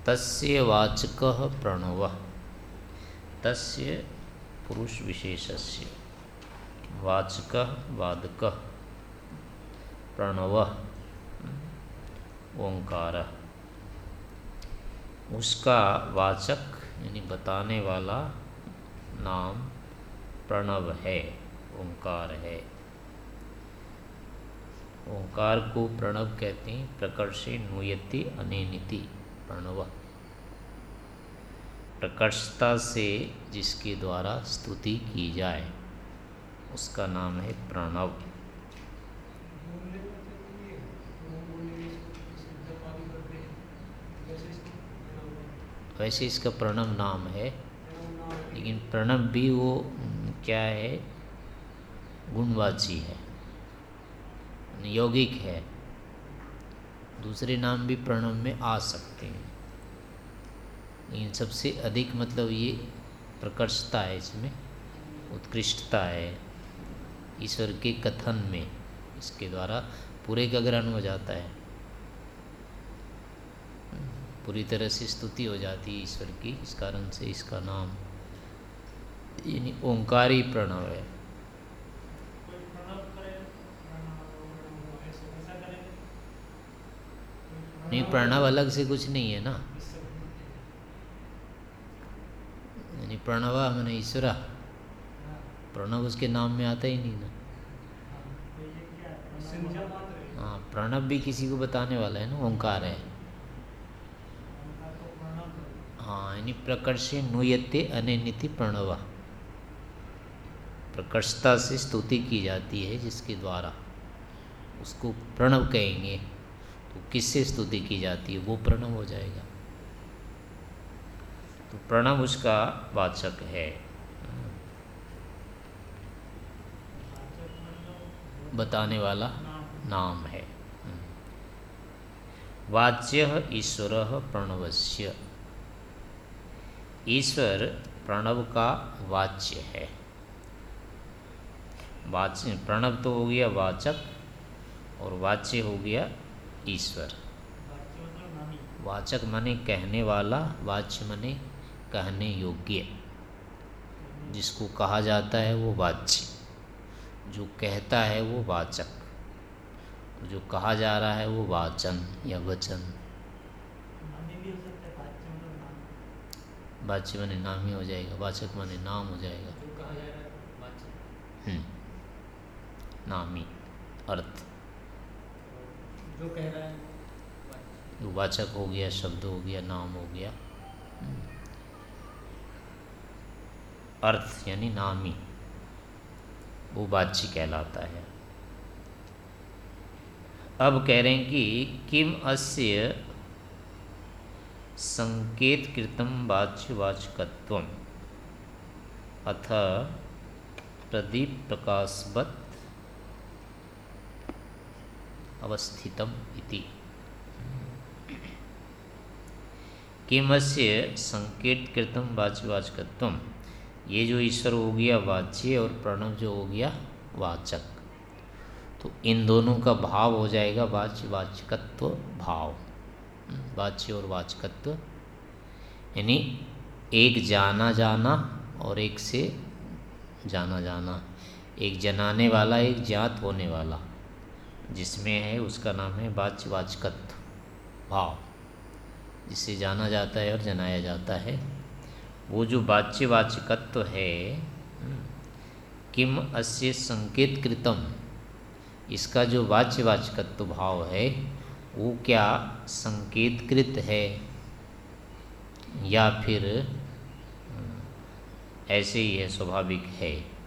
तस्य वाचकः प्रणवः। तस्य पुरुष विशेषस्य, वाचकः वादकः, प्रणवः ओंकारः। उसका वाचक यानी बताने वाला नाम प्रणव है, ओंकार है। ओंकार को प्रणव कहते हैं। प्रकर्षे नुयति अनेनिति प्रणव। प्रकर्षता से जिसके द्वारा स्तुति की जाए उसका नाम है प्रणव। वैसे इसका प्रणव नाम है, लेकिन प्रणव भी वो क्या है, गुणवाची है, यौगिक है। दूसरे नाम भी प्रणव में आ सकते हैं, लेकिन सबसे अधिक मतलब ये प्रकर्षता है, इसमें उत्कृष्टता है ईश्वर के कथन में। इसके द्वारा पूरे का ग्रहण हो जाता है, पूरी तरह से स्तुति हो जाती है ईश्वर की। इस कारण से इसका नाम यानी ओंकारी प्रणव है। नहीं, प्रणव अलग से कुछ नहीं है ना। यानी प्रणवा मैंने ईश्वरा, प्रणव उसके नाम में आता ही नहीं ना। हाँ, प्रणव भी किसी को बताने वाला है ना, ओंकार है। हाँ, यानी प्रकर्षे नुयते अनेनिति प्रणवा। प्रकर्षता से स्तुति की जाती है जिसके द्वारा, उसको प्रणव कहेंगे। तो किससे स्तुति की जाती है वो प्रणव हो जाएगा। तो प्रणव उसका वाचक है, बताने वाला नाम है। वाच्यः ईश्वरः प्रणवस्य। ईश्वर प्रणव का वाच्य है। वाच्य प्रणव तो हो गया वाचक, और वाच्य हो गया ईश्वर। वाचक माने कहने वाला, वाच्य माने कहने योग्य। जिसको कहा जाता है वो वाच्य, जो कहता है वो वाचक, जो कहा जा रहा है वो वाचन या वचन। वाच्य माने नाम ही हो जाएगा, वाचक माने नाम हो जाएगा। नामी अर्थ जो कह रहा है वो वाचक हो गया, शब्द हो गया, नाम हो गया। अर्थ यानी नामी, वो वाच्य कहलाता है। अब कह रहे हैं कि किम अस्य संकेतकृतं वाच्यवाचकत्वम् अथ प्रदीप प्रकाशवत् अवस्थितम् इति। किमस्य संकेतकृतं वाच्यवाचकत्वम्, ये जो ईश्वर हो गया वाच्य और प्रणव जो हो गया वाचक, तो इन दोनों का भाव हो जाएगा वाच्य वाचकत्व भाव। वाच्य और वाचकत्व यानी एक जाना जाना और एक से जाना जाना, एक जनाने वाला एक ज्ञात होने वाला, जिसमें है उसका नाम है वाच्य वाचकत्व भाव, जिससे जाना जाता है और जनाया जाता है। वो जो वाच्य वाचकत्व है, किम अस्य संकेत कृतम, इसका जो वाच्य वाचकत्व भाव है वो क्या संकेतकृत है या फिर ऐसे ही है, स्वाभाविक है।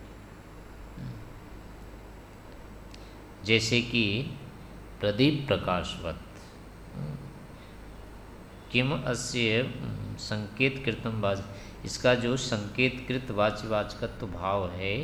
जैसे कि प्रदीप प्रकाशवत, किम अस्य संकेत कृतम वाच, इसका जो संकेतकृत वाच्य वाचकत्व भाव है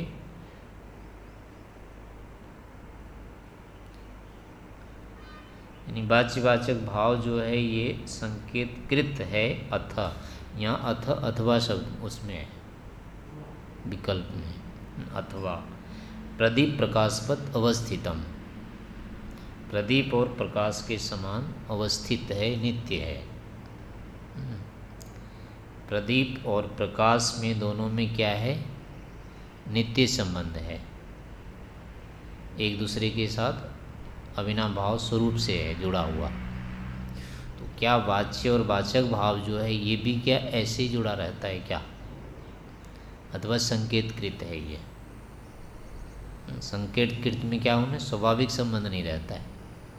यानी वाच्यवाचक भाव जो है ये संकेतकृत है। अथ, यहाँ अथ अथवा शब्द उसमें है, विकल्प में अथवा। प्रदीप प्रकाशवत अवस्थितम, प्रदीप और प्रकाश के समान अवस्थित है, नित्य है। प्रदीप और प्रकाश में दोनों में क्या है? नित्य संबंध है, एक दूसरे के साथ अविनाभाव भाव स्वरूप से है जुड़ा हुआ। तो क्या वाच्य और वाचक भाव जो है ये भी क्या ऐसे ही जुड़ा रहता है क्या, अथवा संकेतकृत है ये? संकेतकृत में क्या होना, स्वाभाविक संबंध नहीं रहता है।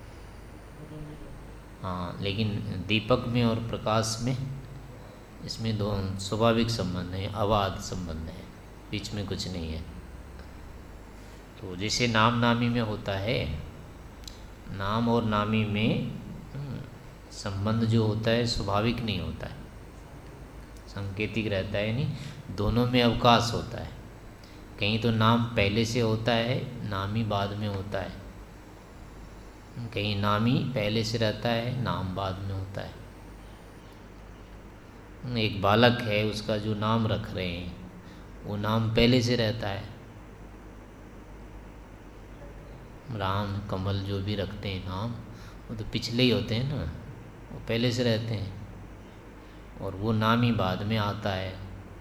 हाँ, लेकिन दीपक में और प्रकाश में इसमें दो स्वाभाविक संबंध है, अबाध संबंध है, बीच में कुछ नहीं है। तो जैसे नाम नामी में होता है, नाम और नामी में संबंध जो होता है स्वाभाविक नहीं होता है, सांकेतिक रहता है, नहीं दोनों में अवकाश होता है। कहीं तो नाम पहले से होता है, नामी बाद में होता है, कहीं नामी पहले से रहता है, नाम बाद में होता है। एक बालक है, उसका जो नाम रख रहे हैं वो नाम पहले से रहता है, राम कमल जो भी रखते हैं नाम वो तो पिछले ही होते हैं ना, वो पहले से रहते हैं, और वो नाम ही बाद में आता है।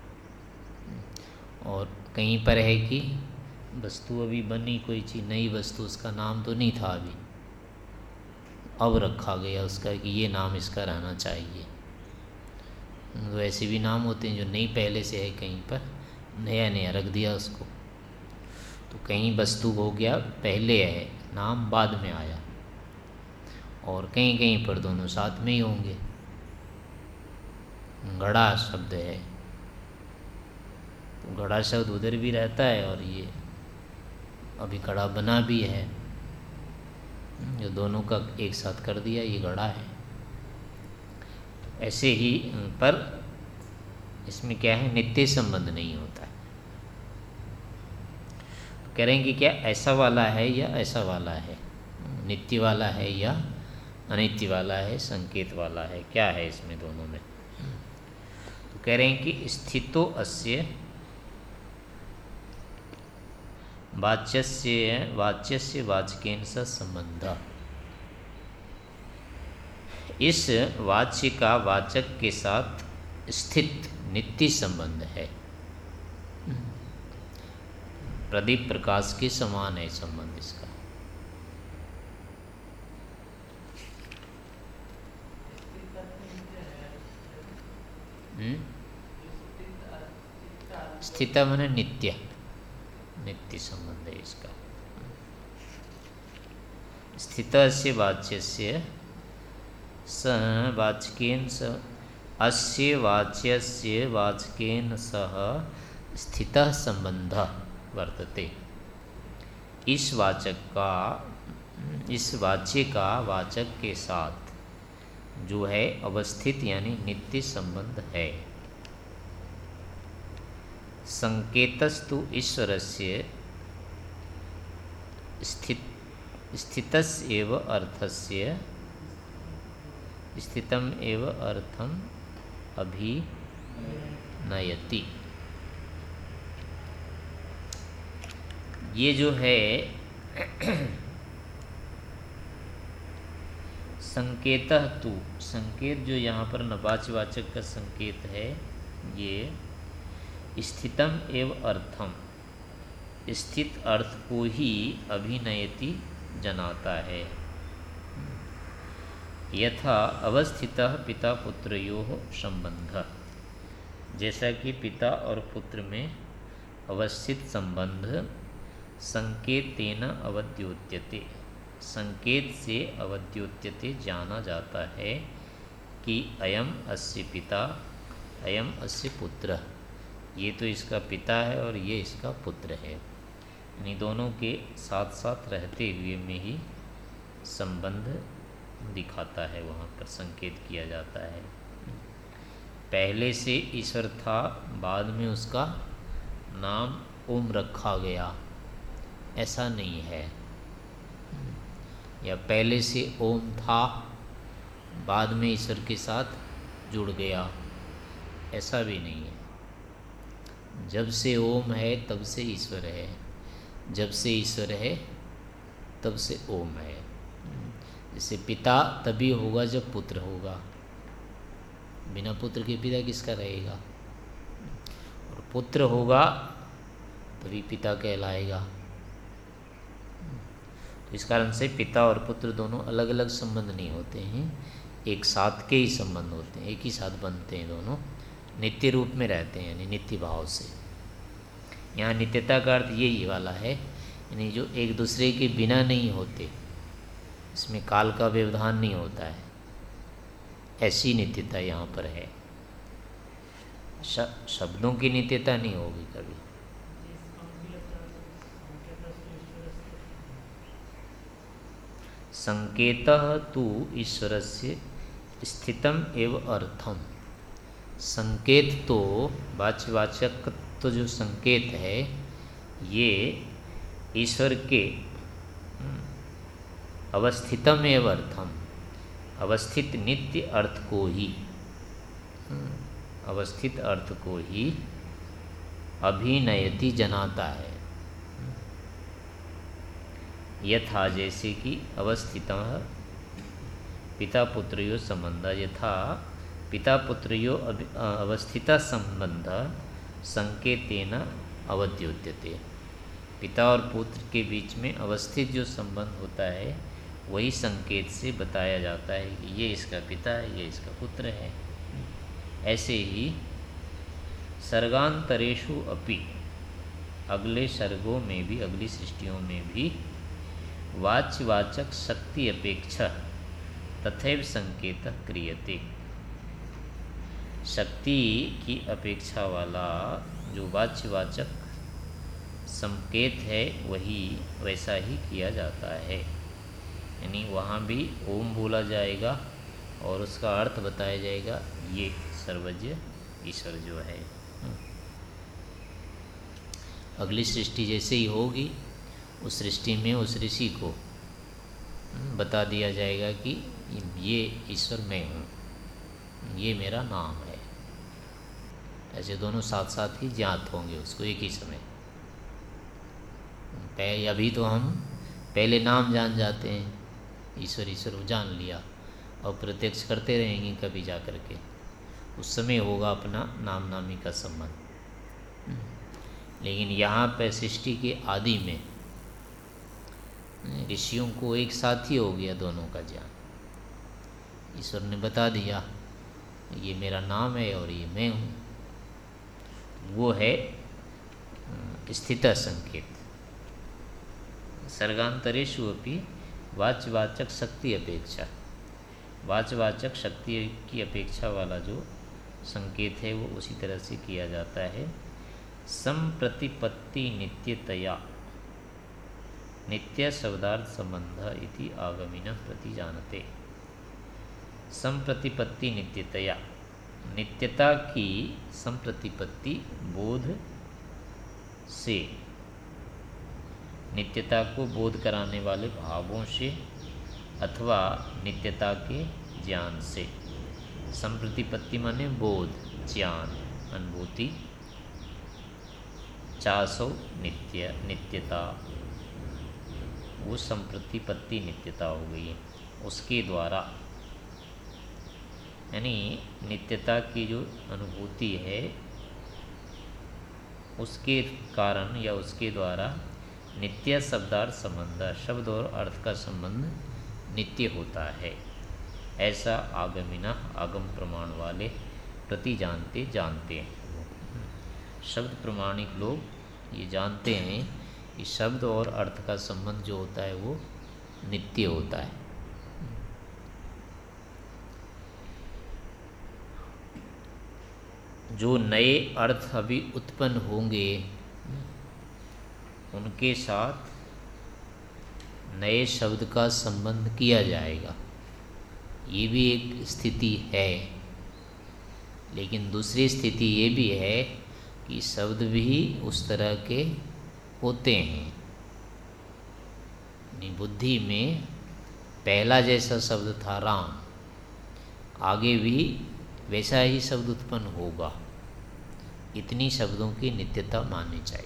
और कहीं पर है कि वस्तु अभी बनी कोई चीज़, नई वस्तु, उसका नाम तो नहीं था अभी, अब रखा गया उसका कि ये नाम इसका रहना चाहिए। तो ऐसे भी नाम होते हैं जो नहीं पहले से है, कहीं पर नया नया रख दिया उसको। तो कहीं वस्तु हो गया पहले है, नाम बाद में आया, और कहीं कहीं पर दोनों साथ में ही होंगे। घड़ा शब्द है तो घड़ा शब्द उधर भी रहता है, और ये अभी घड़ा बना भी है, जो दोनों का एक साथ कर दिया, ये घड़ा है। ऐसे ही पर इसमें क्या है, नित्य संबंध नहीं होता है। तो कह रहे हैं कि क्या ऐसा वाला है या ऐसा वाला है, नित्य वाला है या अनित्य वाला है, संकेत वाला है, क्या है इसमें दोनों में? तो कह रहे हैं कि स्थितो अस्य वाच्यस्य वाचकेन स संबंध। इस वाच्य का वाचक के साथ स्थित नित्य संबंध है, प्रदीप प्रकाश के समान है संबंध इसका। स्थिता माने नित्य, नित्य संबंध है इसका। स्थितस्य वाच्यस्य स वाचकेन स अस्य वाच्यस्य वाचकेन सह स्थितः संबंधः वर्तते। इस वाच्य का वाचक के साथ जो है अवस्थित यानी नित्य संबंध है। संकेतस्तु ईश्वरस्य स्थितस्य एव अर्थस्य स्थितम एव अर्थम अभिनयति। ये जो है संकेतः तु, संकेत जो यहाँ पर नवाच्यवाचक का संकेत है, ये स्थितम एव अर्थम, स्थित अर्थ को ही अभिनयति जनाता है। यथा अवस्थितः पिता पुत्रयोः संबंधः, जैसा कि पिता और पुत्र में अवस्थित संबंध संकेतेन अवद्योत्यते, संकेत से अवद्योत्यते जाना जाता है कि अयम अस्य पिता अयम अस्य पुत्र, ये तो इसका पिता है और ये इसका पुत्र है। यानी दोनों के साथ साथ रहते हुए में ही संबंध दिखाता है, वहाँ पर संकेत किया जाता है। पहले से ईश्वर था, बाद में उसका नाम ओम रखा गया, ऐसा नहीं है। या पहले से ओम था, बाद में ईश्वर के साथ जुड़ गया, ऐसा भी नहीं है। जब से ओम है तब से ईश्वर है, जब से ईश्वर है तब से ओम है। जैसे पिता तभी होगा जब पुत्र होगा, बिना पुत्र के पिता किसका रहेगा? और पुत्र होगा तभी पिता कहलाएगा। तो इस कारण से पिता और पुत्र दोनों अलग अलग संबंध नहीं होते हैं, एक साथ के ही संबंध होते हैं, एक ही साथ बनते हैं, दोनों नित्य रूप में रहते हैं, यानी नित्य भाव से। यहाँ नित्यता का अर्थ यही वाला है, यानी जो एक दूसरे के बिना नहीं होते, इसमें काल का व्यवधान नहीं होता है, ऐसी नित्यता यहाँ पर है। शब्दों की नित्यता नहीं होगी कभी। संकेतः तु ईश्वरस्य स्थितम एव अर्थम। संकेत तो वाच्यवाचक तो जो संकेत है ये ईश्वर के अवस्थितम एव अर्थम, अवस्थित नित्य अर्थ को ही, अवस्थित अर्थ को ही अभिनयति जनाता है। यथा जैसे कि अवस्थितः पिता पुत्र्यो संबंध, यथा पिता पुत्र्यो अवस्थिता संबंध संकेतेन अवद्योत्यते। पिता और पुत्र के बीच में अवस्थित जो संबंध होता है वही संकेत से बताया जाता है कि ये इसका पिता है, ये इसका पुत्र है। ऐसे ही सर्गांतरेषु अपि, अगले सर्गों में भी, अगली सृष्टियों में भी वाच्यवाचक शक्ति अपेक्षा तथैव संकेत क्रियते। शक्ति की अपेक्षा वाला जो वाच्यवाचक संकेत है वही वैसा ही किया जाता है, यानी वहाँ भी ओम बोला जाएगा और उसका अर्थ बताया जाएगा, ये सर्वज्ञ ईश्वर जो है। अगली सृष्टि जैसे ही होगी उस सृष्टि में उस ऋषि को बता दिया जाएगा कि ये ईश्वर मैं हूँ, ये मेरा नाम है। ऐसे दोनों साथ साथ ही ज्ञात होंगे उसको एक ही समय। अभी तो हम पहले नाम जान जाते हैं, ईश्वर ईश्वर को जान लिया और प्रत्यक्ष करते रहेंगे कभी जा कर के, उस समय होगा अपना नाम नामी का संबंध। लेकिन यहाँ पर सृष्टि के आदि में ऋषियों को एक साथ ही हो गया दोनों का ज्ञान। ईश्वर ने बता दिया ये मेरा नाम है और ये मैं हूँ, वो है स्थित संकेत। सर्गांतरेषु अपि वाच्यवाचक शक्ति अपेक्षा, वाच्यवाचक शक्ति की अपेक्षा वाला जो संकेत है वो उसी तरह से किया जाता है। संप्रतिपत्ति नित्यतया, नित्य शब्दार्थ संबंध इति आगमिनः प्रति जानते। संप्रतिपत्ति नित्यतया, नित्यता की संप्रतिपत्ति बोध से, नित्यता को बोध कराने वाले भावों से अथवा नित्यता के ज्ञान से। संप्रतिपत्ति माने बोध, ज्ञान, अनुभूति। चासो नित्य, नित्यता, वो संप्रतिपत्ति नित्यता हो गई उसके द्वारा, यानी नित्यता की जो अनुभूति है उसके कारण या उसके द्वारा नित्य शब्दार्थ संबंध, शब्द और अर्थ का संबंध नित्य होता है। ऐसा आगमिना, आगम प्रमाण वाले प्रति जानते हैं। शब्द प्रमाणिक लोग ये जानते हैं कि शब्द और अर्थ का संबंध जो होता है वो नित्य होता है। जो नए अर्थ अभी उत्पन्न होंगे उनके साथ नए शब्द का संबंध किया जाएगा, ये भी एक स्थिति है। लेकिन दूसरी स्थिति ये भी है कि शब्द भी उस तरह के होते हैं। बुद्धि में पहला जैसा शब्द था राम, आगे भी वैसा ही शब्द उत्पन्न होगा। इतनी शब्दों की नित्यता माननी चाहिए।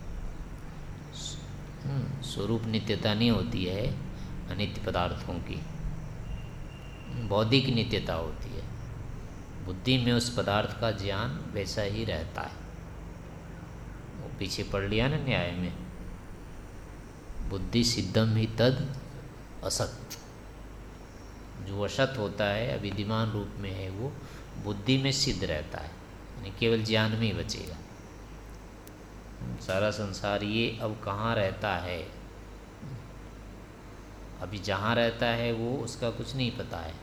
स्वरूप नित्यता नहीं होती है अनित्य पदार्थों की, बौद्धिक नित्यता होती है। बुद्धि में उस पदार्थ का ज्ञान वैसा ही रहता है। वो पीछे पढ़ लिया ना न्याय में, बुद्धि सिद्धम ही तद असत। जो असत होता है अविद्यमान रूप में है वो बुद्धि में सिद्ध रहता है, यानी केवल ज्ञान में ही बचेगा। सारा संसार ये अब कहाँ रहता है, अभी जहाँ रहता है वो उसका कुछ नहीं पता है,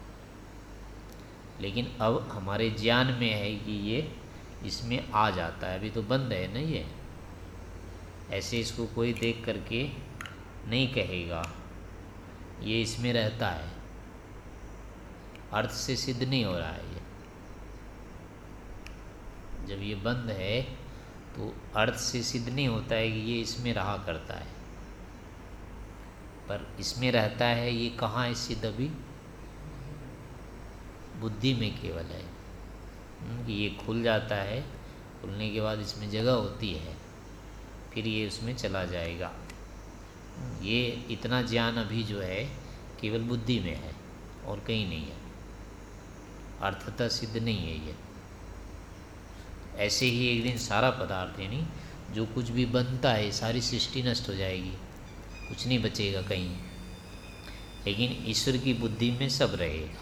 लेकिन अब हमारे ज्ञान में है कि ये इसमें आ जाता है। अभी तो बंद है ना ये, ऐसे इसको कोई देख करके नहीं कहेगा ये इसमें रहता है, अर्थ से सिद्ध नहीं हो रहा है ये। जब ये बंद है तो अर्थ से सिद्ध नहीं होता है कि ये इसमें रहा करता है, पर इसमें रहता है ये कहाँ है सिद्ध, अभी बुद्धि में केवल है कि ये खुल जाता है, खुलने के बाद इसमें जगह होती है, फिर ये उसमें चला जाएगा। ये इतना ज्ञान अभी जो है केवल बुद्धि में है और कहीं नहीं है, अर्थतः सिद्ध नहीं है ये। ऐसे ही एक दिन सारा पदार्थ यानी जो कुछ भी बनता है सारी सृष्टि नष्ट हो जाएगी, कुछ नहीं बचेगा कहीं, लेकिन ईश्वर की बुद्धि में सब रहेगा।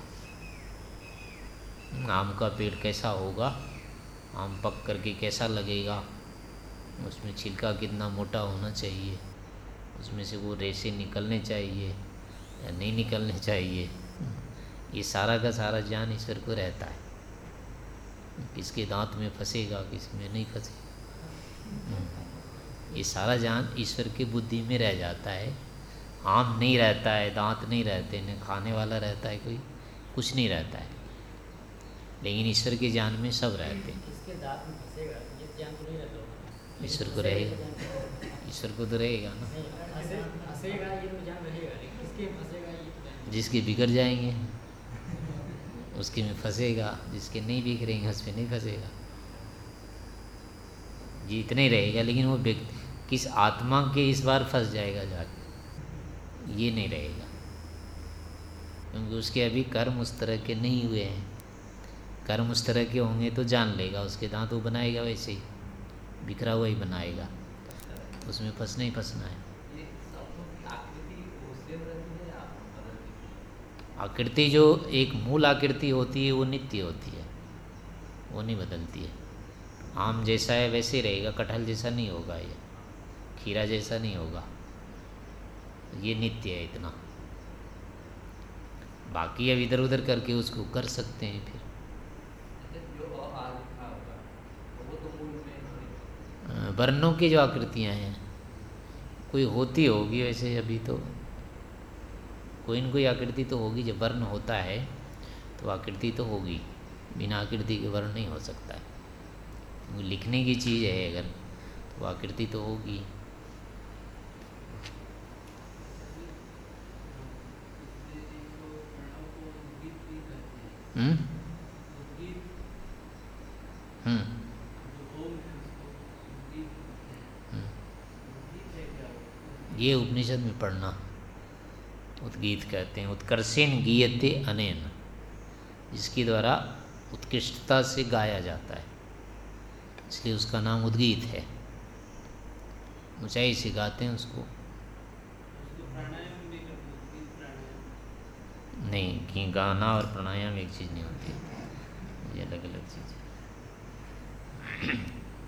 आम का पेड़ कैसा होगा, आम पक करके कैसा लगेगा, उसमें छिलका कितना मोटा होना चाहिए, उसमें से वो रेशे निकलने चाहिए या नहीं निकलने चाहिए, ये सारा का सारा ज्ञान ईश्वर को रहता है। किसके दांत में फंसेगा, किसी में नहीं फंसेगा, ये सारा ज्ञान ईश्वर की बुद्धि में रह जाता है। आम नहीं रहता है, दांत नहीं रहते, न खाने वाला रहता है कोई, कुछ नहीं रहता है, लेकिन ईश्वर के ज्ञान में सब रहते हैं। किसके दांत में फंसेगा ये ज्ञान तो नहीं रहता होगा। ईश्वर को रहेगा, ईश्वर को तो रहेगा ना। फंसेगा ये तो ज्ञान रहेगा, लेकिन किसके फंसेगा ये तो नहीं। जिसके बिगड़ जाएंगे उसके में फंसेगा, जिसके नहीं बिगड़ेंगे उस पर नहीं फंसेगा, ये इतना ही रहेगा। लेकिन वो व्यक्ति किस आत्मा के इस बार फंस जाएगा जाके, ये नहीं रहेगा, क्योंकि उसके अभी कर्म उस तरह के नहीं हुए हैं। कर्म उस तरह के होंगे तो जान लेगा, उसके दांत वो बनाएगा वैसे ही, बिखरा हुआ ही बनाएगा, उसमें फंसना ही फंसना है। आकृति जो एक मूल आकृति होती है वो नित्य होती है, वो नहीं बदलती है। आम जैसा है वैसे रहेगा, कटहल जैसा नहीं होगा, ये खीरा जैसा नहीं होगा, ये नित्य है इतना। बाकी अब इधर उधर करके उसको कर सकते हैं फिर। वर्णों की जो आकृतियाँ हैं कोई होती होगी वैसे, अभी तो कोई न कोई आकृति तो होगी। जब वर्ण होता है तो आकृति तो होगी, बिना आकृति के वर्ण नहीं हो सकता है। लिखने की चीज़ है अगर तो आकृति तो होगी। हम्म हम्म ये उपनिषद में पढ़ना, उद्गीत कहते हैं। उत्कर्षेण गीयते अनेन, जिसके द्वारा उत्कृष्टता से गाया जाता है, इसलिए उसका नाम उद्गीत है। ऊंचाई से गाते हैं उसको। नहीं कि गाना और प्राणायाम एक चीज़ नहीं होती, ये अलग अलग चीज़ है।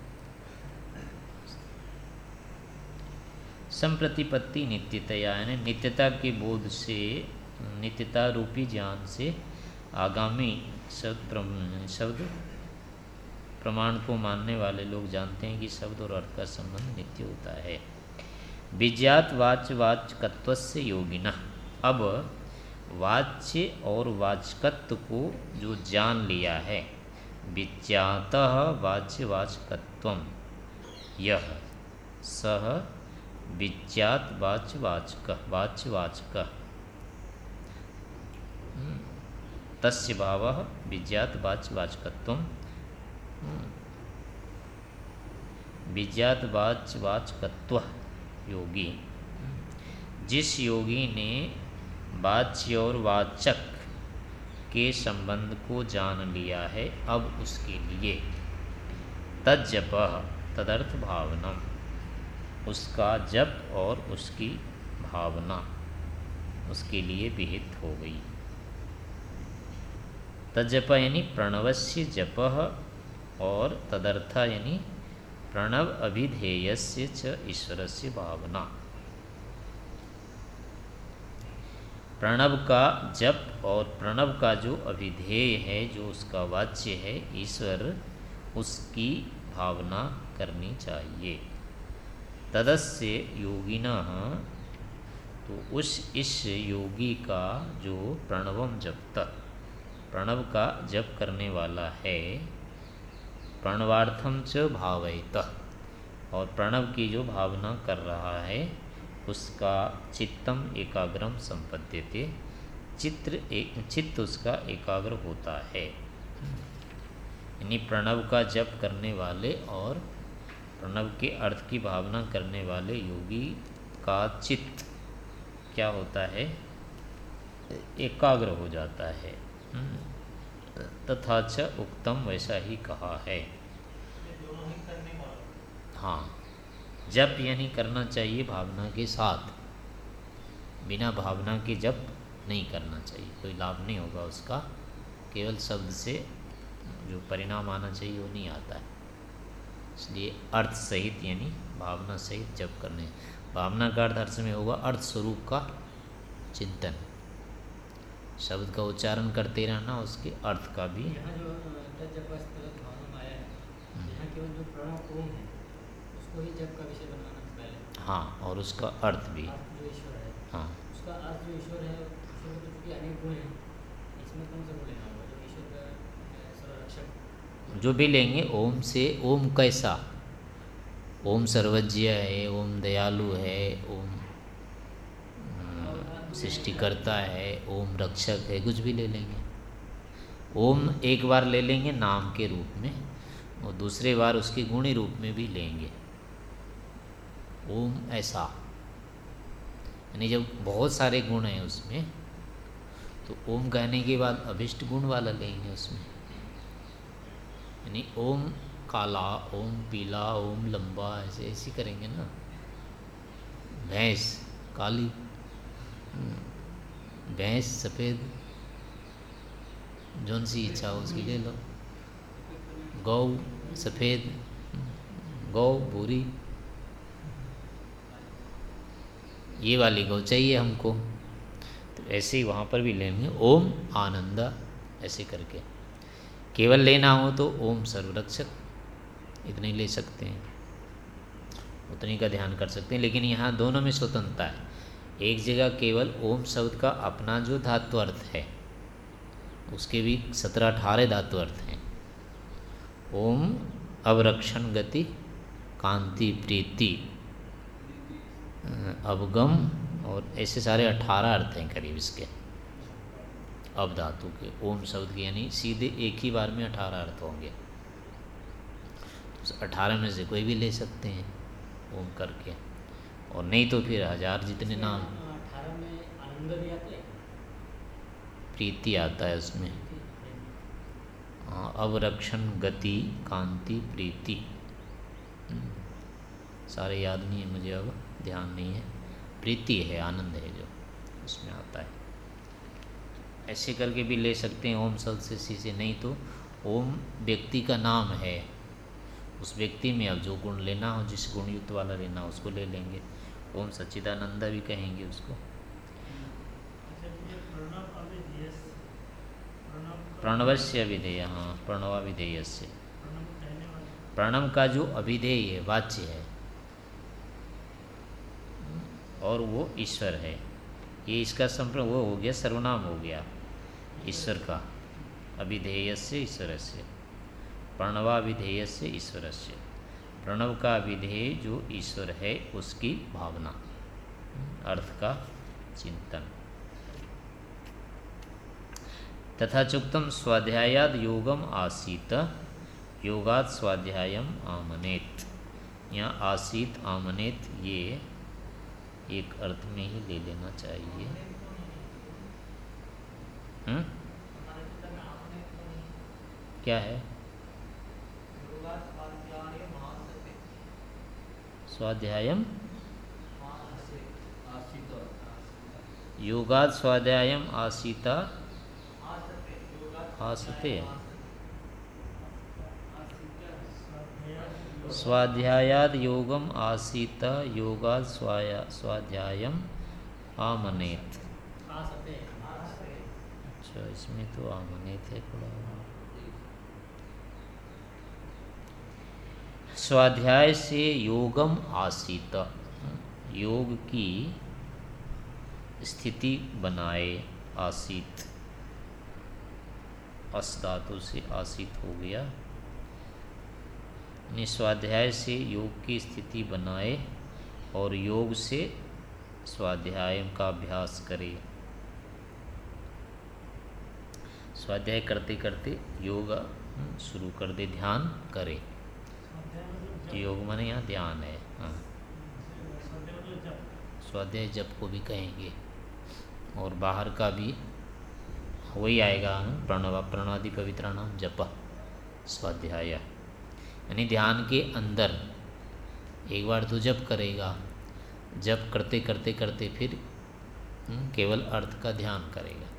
संप्रतिपत्ति नित्यतया, यानी नित्यता के बोध से, नित्यता रूपी ज्ञान से आगामी शब्द प्रमाण को मानने वाले लोग जानते हैं कि शब्द और अर्थ का संबंध नित्य होता है। विज्ञात वाच्य वाचकत्वस्य योगिनः, अब वाच्य और वाचकत्व को जो जान लिया है, विज्ञातः वाच्य वाचकत्वम यह सह विज्ञात वाच्यवाचक तस्य भावः विज्ञात वाच्यवाचकत्वम् विज्ञात वाच्यवाचकत्व योगी, जिस योगी ने वाच्य और वाचक के संबंध को जान लिया है, अब उसके लिए तज्जपः तदर्थ भावनम, उसका जप और उसकी भावना उसके लिए विहित हो गई। तज्जप यानी प्रणवस्य जपः और तदर्थ यानी प्रणव अभिधेयस्य च ईश्वरस्य भावना। प्रणव का जप और प्रणव का जो अभिधेय है, जो उसका वाच्य है ईश्वर, उसकी भावना करनी चाहिए। तदस्य योगिनः, तो इस योगी का जो प्रणवम जपता, प्रणव का जप करने वाला है, प्रणवार्थम च भावयतः, और प्रणव की जो भावना कर रहा है उसका चित्तम एकाग्रम संपद्यते, चित्त उसका एकाग्र होता है। यानी प्रणव का जप करने वाले और प्रणव के अर्थ की भावना करने वाले योगी का चित्त क्या होता है, एकाग्र हो जाता है। तथा च उक्तम, वैसा ही कहा है। हाँ, जप यानी करना चाहिए भावना के साथ, बिना भावना के जप नहीं करना चाहिए, कोई लाभ नहीं होगा उसका। केवल शब्द से जो परिणाम आना चाहिए वो नहीं आता है, इसलिए अर्थ सहित यानी भावना सहित जप करने। भावना का अर्थ अर्थ में होगा अर्थ स्वरूप का चिंतन, शब्द का उच्चारण करते रहना, उसके अर्थ का भी। यहाँ जो भावना में आया है, यहाँ केवल जो प्रणव ओम है उसको ही जप का विषय बनाना पहले। हाँ, और उसका अर्थ भी। अर्थ जो ईश्वर है, हाँ, उसका अर्थ जो ईश्वर है, ईश्वर में तो चूंकि अनेक गुण हैं, इसमें कौन सा गुण लेना होगा जो ईश्वर का सर्वरक्षक? जो भी लेंगे ओम से। ओम कैसा? ओम सर्वज्ञ है, ओम दयालु है, ओम सृष्टिकर्ता है, ओम रक्षक है, कुछ भी ले लेंगे। ओम एक बार ले लेंगे नाम के रूप में, और दूसरे बार उसके गुणी रूप में भी लेंगे। ओम ऐसा, यानी जब बहुत सारे गुण हैं उसमें, तो ओम कहने के बाद अभिष्ट गुण वाला लेंगे उसमें। यानी ओम काला, ओम पीला, ओम लंबा, ऐसे ऐसे करेंगे ना। भैंस काली, भैंस सफ़ेद, जौन सी इच्छा हो उसकी ले लो। गौ सफ़ेद, गौ भूरी, ये वाली गौ चाहिए हमको, तो ऐसे ही वहाँ पर भी लेंगे ओम आनंद, ऐसे करके। केवल लेना हो तो ओम सर्वरक्षक, इतने ले सकते हैं, उतने का ध्यान कर सकते हैं। लेकिन यहाँ दोनों में स्वतंत्रता है। एक जगह केवल ओम शब्द का अपना जो धातु अर्थ है, उसके भी 17-18 धातु अर्थ हैं। ओम अवरक्षण गति, कांति प्रीति, अवगम, और ऐसे सारे 18 अर्थ हैं करीब इसके, अब धातु के ओम शब्द के। यानी सीधे एक ही बार में 18 अर्थ होंगे, तो 18 में से कोई भी ले सकते हैं ओम करके, और नहीं तो फिर 1000 जितने नाम। 18 में आनंद भी आता है, प्रीति आता है उसमें। हाँ, अवरक्षण गति कांति प्रीति, सारे याद नहीं है मुझे, अब ध्यान नहीं है। प्रीति है, आनंद है जो उसमें आता है। ऐसे करके भी ले सकते हैं ओम शब्द से सीधे, नहीं तो ओम व्यक्ति का नाम है, उस व्यक्ति में अब जो गुण लेना हो, जिस गुण युक्त वाला लेना हो उसको ले लेंगे। ओम सच्चिदानंद भी कहेंगे उसको। प्रणवस्य विधेय, हाँ, प्रणवाविधेयस्य, प्रणव का जो अभिधेय है, वाच्य है, और वो ईश्वर है। ये इसका संप्रम वो हो गया, सर्वनाम हो गया ईश्वर का। अभिधेयस्य ईश्वरस्य, प्रणवाविधेयस्य ईश्वरस्य, प्रणव का विधेय जो ईश्वर है उसकी भावना, अर्थ का चिंतन। तथा चुक्तम स्वाध्यायाद योगम आसीत, योगात स्वाध्यायम आमनेत। यहाँ आसीत आमनेत ये एक अर्थ में ही ले लेना चाहिए। क्या है? स्वाध्यायम योगात् स्वाध्यायम आसीता आसते स्वाध्यायाद योगम आसीत योगाद स्वाध्यायम आमनेत। अच्छा, इसमें तो आमनेत है थोड़ा। स्वाध्याय से योगम आसीत, योग की स्थिति बनाए। आसीत अस धातु से आसीत हो गया। स्वाध्याय से योग की स्थिति बनाए और योग से स्वाध्याय का अभ्यास करे। स्वाध्याय करते करते योग शुरू कर दे, ध्यान करे। योग माने यहाँ ध्यान है। हाँ, स्वाध्याय जप को भी कहेंगे और बाहर का भी वही आएगा। प्रणव प्रणवादि पवित्राणाम जप स्वाध्याय, यानी ध्यान के अंदर एक बार तो जप करेगा, जप करते करते करते फिर केवल अर्थ का ध्यान करेगा,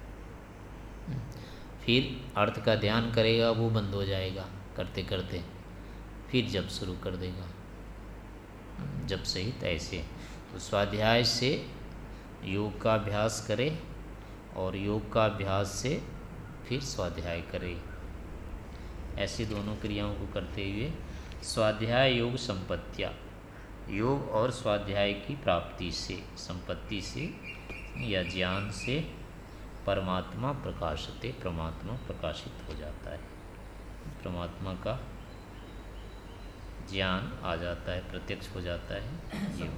फिर अर्थ का ध्यान करेगा, वो बंद हो जाएगा करते करते, फिर जप शुरू कर देगा। जप सहित ऐसे तो स्वाध्याय से योग का अभ्यास करे और योग का अभ्यास से फिर स्वाध्याय करे। ऐसी दोनों क्रियाओं को करते हुए स्वाध्याय योग संपत्तिया, योग और स्वाध्याय की प्राप्ति से, संपत्ति से या ज्ञान से परमात्मा प्रकाशते, परमात्मा प्रकाशित हो जाता है। परमात्मा का ज्ञान आ जाता है, प्रत्यक्ष हो जाता है। ये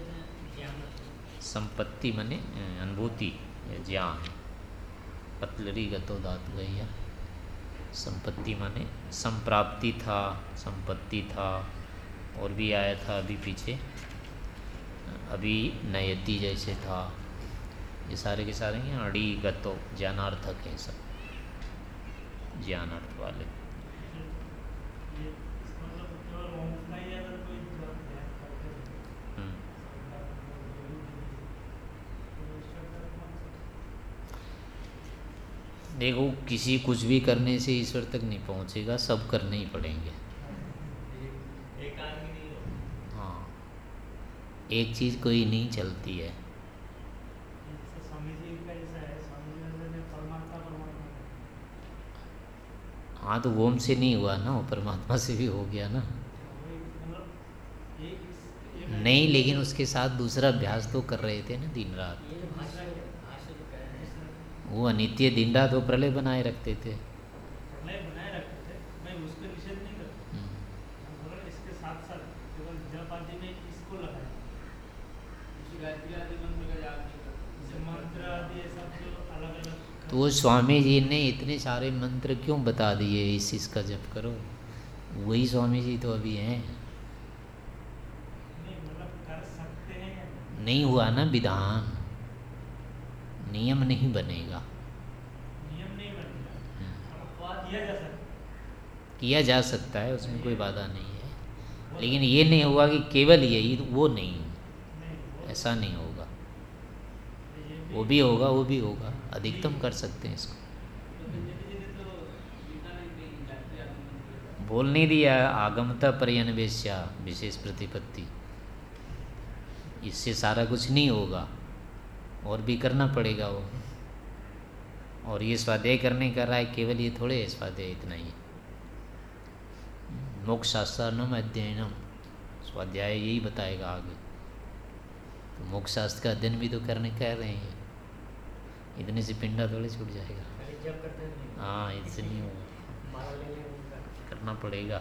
संपत्ति माने अनुभूति, ज्ञान। पतलरी गतो धातु गैया। संपत्ति माने संप्राप्ति था, संपत्ति था, और भी आया था अभी पीछे, अभी नयति जैसे था। ये सारे के सारे हैं अड़ी गतो, ज्ञानार्थक हैं सब, ज्ञानार्थ वाले। देखो, किसी कुछ भी करने से ईश्वर तक नहीं पहुंचेगा, सब करने ही पड़ेंगे। हाँ, एक चीज़ कोई नहीं चलती है। हाँ, तो ओम से नहीं हुआ ना, वो परमात्मा से भी हो गया ना। नहीं, लेकिन उसके साथ दूसरा अभ्यास तो कर रहे थे ना दिन रात। वो अनित्य दिन रात वो प्रलय बनाए रखते थे। मैं उसको निषेध नहीं करता, इसके साथ साथ केवल जप आदि में इसको लगाया, गायत्री आदि मंत्र का याद नहीं करता, मंत्र आदि ये सब जो अलग अलग। तो वो स्वामी जी ने इतने सारे मंत्र क्यों बता दिए, इसका जप करो? वही स्वामी जी तो अभी हैं। नहीं, मतलब कर सकते हैं। नहीं हुआ ना विधान, नियम नहीं बनेगा। नियम नहीं बनेगा, किया जा सकता, किया जा सकता है, उसमें कोई बाधा नहीं है, लेकिन ये नहीं होगा कि केवल यही, वो नहीं, ऐसा नहीं होगा। वो भी होगा, वो भी होगा, अधिकतम कर सकते हैं इसको। बोल नहीं दिया आगमता पर्यन्वेश्या विशेष प्रतिपत्ति, इससे सारा कुछ नहीं होगा, और भी करना पड़ेगा वो। और ये स्वाध्याय करने का राय केवल ये थोड़े है स्वाध्याय इतना ही। मोक्ष शास्त्रम अध्ययनम, स्वाध्याय यही बताएगा आगे। तो मोक्ष शास्त्र का अध्ययन भी तो करने कह रहे हैं, इतने से पिंडा थोड़े छूट जाएगा। हाँ, इससे नहीं होगा, करना पड़ेगा।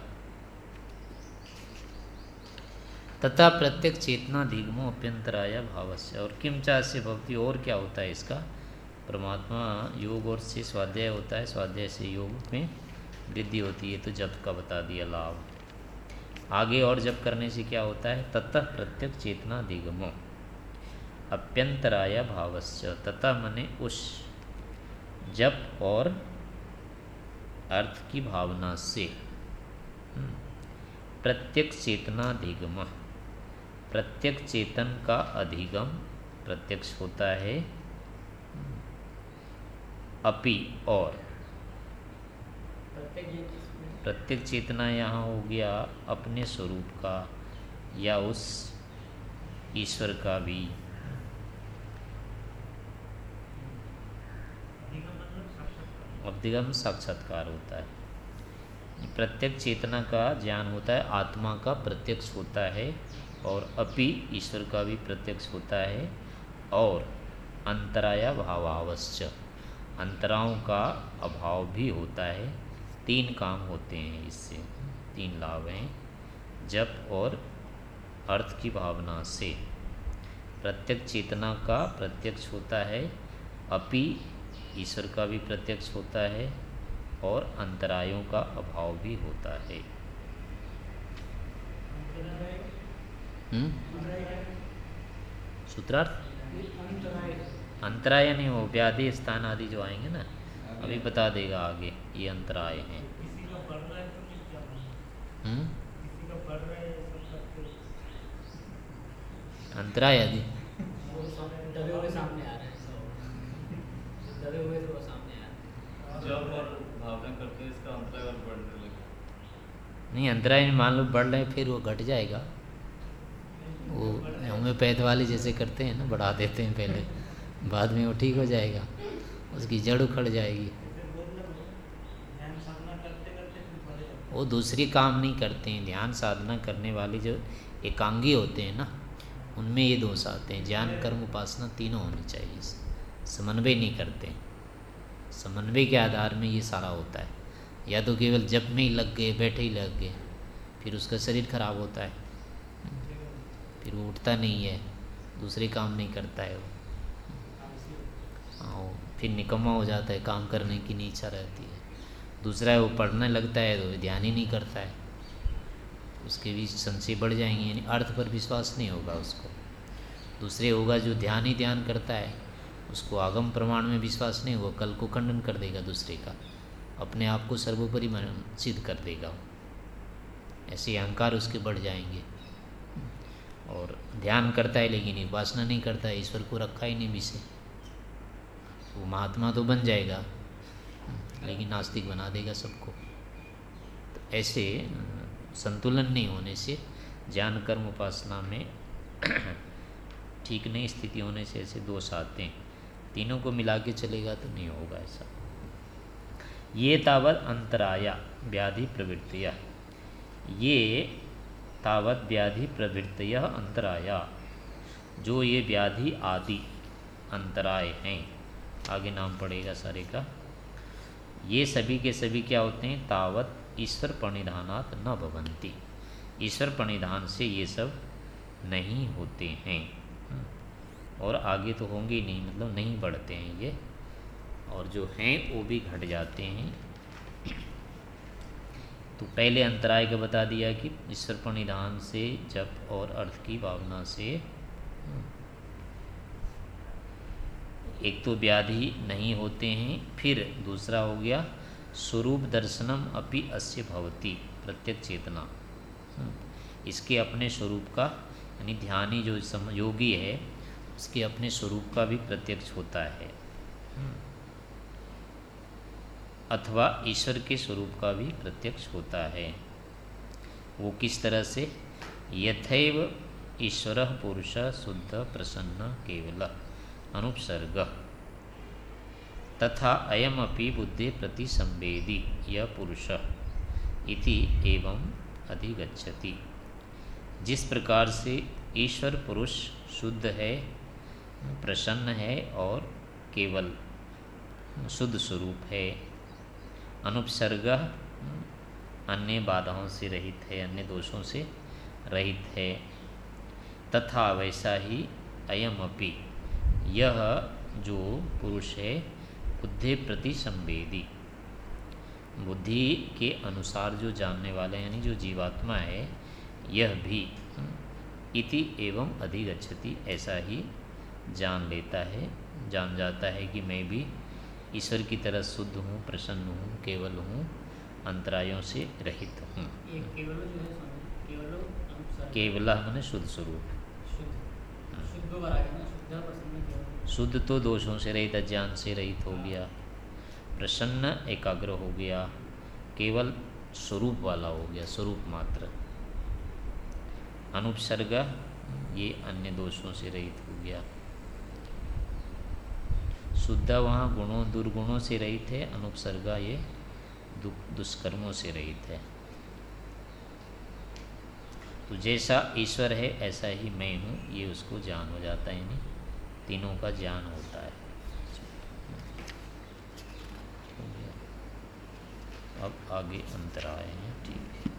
तथा प्रत्येक चेतना दिग्मो अभ्यंतराया भावस्य, और किम चास्य भवति, और क्या होता है इसका? परमात्मा योग और से स्वाध्याय होता है, स्वाध्याय से योग में वृद्धि होती है। तो जप का बता दिया लाभ। आगे और जप करने से क्या होता है? ततः प्रत्येक चेतना दिग्मो अभ्यंतराया भावस्य, तथा मने उस जप और अर्थ की भावना से। प्रत्यक्ष चेतनाधिगम, प्रत्यक्ष चेतन का अधिगम प्रत्यक्ष होता है। अपि और प्रत्यक्ष चेतना यहाँ हो गया अपने स्वरूप का या उस ईश्वर का भी। अधिगम साक्षात्कार होता है। प्रत्यक्ष चेतना का ज्ञान होता है, आत्मा का प्रत्यक्ष होता है, और अपि ईश्वर का भी प्रत्यक्ष होता है। और अंतराया भावावश्च, अंतराओं का अभाव भी होता है। 3 काम होते हैं इससे, 3 लाभ हैं। जप और अर्थ की भावना से प्रत्यक्ष चेतना का प्रत्यक्ष होता है, अपि ईश्वर का भी प्रत्यक्ष होता है, और अंतरायों का अभाव भी होता है। सूत्रार्थ अंतराय नहीं हो, व्याधि स्थान आदि जो आएंगे ना, अभी बता देगा आगे, ये अंतराय हैं। अंतराय आदि नहीं, अंतराय मान लो बढ़ रहे फिर वो घट जाएगा। वो होम्योपैथ वाले जैसे करते हैं ना, बढ़ा देते हैं पहले, बाद में वो ठीक हो जाएगा, उसकी जड़ उखड़ जाएगी। वो दूसरी काम नहीं करते हैं। ध्यान साधना करने वाले जो एकांगी होते हैं ना, उनमें ये दोष आते हैं। ज्ञान कर्म उपासना तीनों होनी चाहिए, समन्वय नहीं करते। समन्वय के आधार में ये सारा होता है। या तो केवल जप में ही लग गए, बैठे ही लग गए, फिर उसका शरीर खराब होता है, फिर वो उठता नहीं है, दूसरे काम नहीं करता है वो। फिर निकम्मा हो जाता है, काम करने की नहीं इच्छा रहती है। दूसरा है वो पढ़ने लगता है तो ध्यान ही नहीं करता है, उसके भी संशय बढ़ जाएंगे, यानी अर्थ पर विश्वास नहीं होगा उसको। दूसरे होगा जो ध्यान ही ध्यान करता है, उसको आगम प्रमाण में विश्वास नहीं होगा, कल को खंडन कर देगा दूसरे का, अपने आप को सर्वोपरि सिद्ध कर देगा। ऐसे अहंकार उसके बढ़ जाएंगे। और ध्यान करता है लेकिन उपासना नहीं करता है, ईश्वर को रखा ही नहीं विषय, वो महात्मा तो बन जाएगा लेकिन नास्तिक बना देगा सबको। तो ऐसे संतुलन नहीं होने से, ज्ञान कर्म उपासना में ठीक नहीं स्थिति होने से ऐसे दोष आते हैं। तीनों को मिला के चलेगा तो नहीं होगा ऐसा। ये तावत अंतराया व्याधि प्रवृत्तियाँ, ये तावत व्याधि प्रवृत्तियाँ अंतराया, जो ये व्याधि आदि अंतराय हैं, आगे नाम पड़ेगा सारे का, ये सभी के सभी क्या होते हैं? तावत ईश्वर प्रणिधानात् न भवन्ति, ईश्वर प्रणिधान से ये सब नहीं होते हैं। और आगे तो होंगे ही नहीं, मतलब नहीं बढ़ते हैं ये, और जो हैं वो भी घट जाते हैं। तो पहले अंतराय का बता दिया कि ईश्वर प्रणिधान से, जप और अर्थ की भावना से एक तो व्याधि नहीं होते हैं। फिर दूसरा हो गया स्वरूप दर्शनम अपि अस्य भवति, प्रत्यक्ष चेतना, इसके अपने स्वरूप का, यानी ध्यानी जो योगी है उसके अपने स्वरूप का भी प्रत्यक्ष होता है, अथवा ईश्वर के स्वरूप का भी प्रत्यक्ष होता है। वो किस तरह से? यथैव ईश्वरः पुरुषः शुद्ध प्रसन्न केवल अनुपसर्ग तथा अयमपि बुद्धि प्रति संवेदी यह पुरुषः इति एवं अधिगच्छति। जिस प्रकार से ईश्वर पुरुष शुद्ध है, प्रसन्न है और केवल शुद्ध स्वरूप है, अनुपसर्ग अन्य बाधाओं से रहित है, अन्य दोषों से रहित है, तथा वैसा ही अयमपि यह जो पुरुष है बुद्धि प्रति संवेदी, बुद्धि के अनुसार जो जानने वाले, यानी जो जीवात्मा है, यह भी इति एवं अधिगच्छति, ऐसा ही जान लेता है, जान जाता है कि मैं भी ईश्वर की तरह शुद्ध हूँ, प्रसन्न हूँ, केवल हूँ, अंतरायों से रहित हूँ। ये केवल जो है स्वामी, केवल अनुसार केवला मैंने शुद्ध स्वरूप। शुद्ध शुद्ध हो रहा है ना, शुद्ध प्रसन्न केवल। शुद्ध तो दोषों से रहित, अज्ञान से रहित हो गया, प्रसन्न एकाग्र हो गया, केवल स्वरूप वाला हो गया, स्वरूप मात्र। अनुपसर्ग ये अन्य दोषों से रहित हो गया। शुद्ध वहाँ गुणों दुर्गुणों से रहित है, अनुपसर्गा ये दुष्कर्मों से रहित है। तो जैसा ईश्वर है ऐसा ही मैं हूँ, ये उसको ज्ञान हो जाता है, यानी तीनों का ज्ञान होता है। अब आगे अंतराय है, ठीक है।